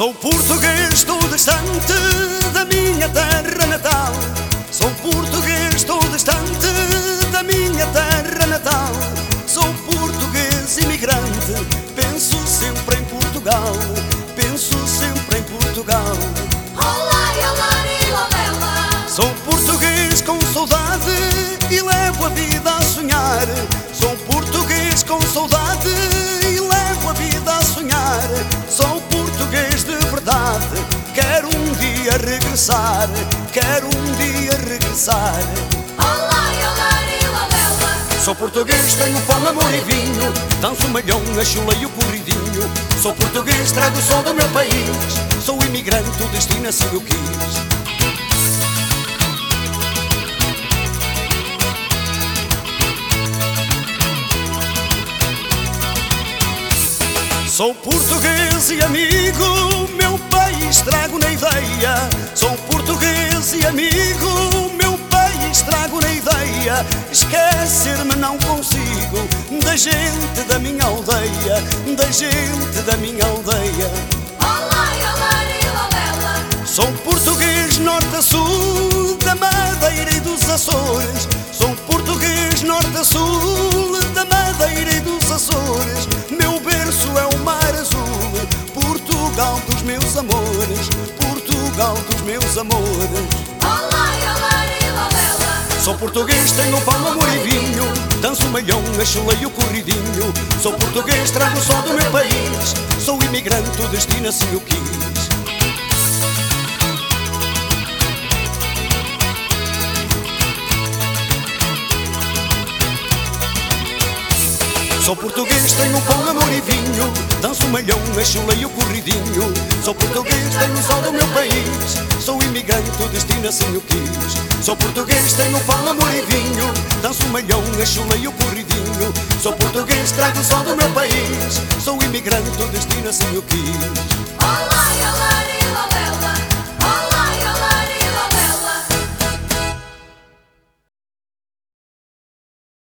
Sou português, estou distante da minha terra natal. Sou português, estou distante da minha terra natal. Sou português imigrante, penso sempre em Portugal. Penso sempre em Portugal. Sou português com saudade e levo a vida a sonhar. Sou português com saudade e levo a vida a sonhar. Sou português de verdade, quero um dia regressar. Quero um dia regressar. Sou português, tenho fome, amor e vinho. Danço o malhão, a chula e o corridinho. Sou português, trago o som do meu país. Sou imigrante, o destino assim o quis. Sou português e amigo, meu país trago na ideia. Sou português e amigo, meu país trago na ideia. Esquecer-me não consigo da gente da minha aldeia, da gente da minha aldeia. Sou português norte a sul, da Madeira e dos Açores. Sou português norte a sul, da Madeira e dos Açores. Meu berço é o mar azul, Portugal dos meus amores, Portugal dos meus amores. Sou português, tenho pão, amor e vinho. Danço o malhão, a chula e o corridinho. Sou português, trago o sol do meu país. Sou imigrante, o destino assim o quis. Sou português, tenho pão, amor e vinho. Danço o malhão, a chula e o corridinho. Sou português, tenho o sol do meu país. Sou imigrante, o destino assim o quis. Sou português, tenho pão, amor e vinho. Danço o malhão, a chula e o corridinho. Sou português, trago o sol do meu país. Sou imigrante, o destino assim o quis.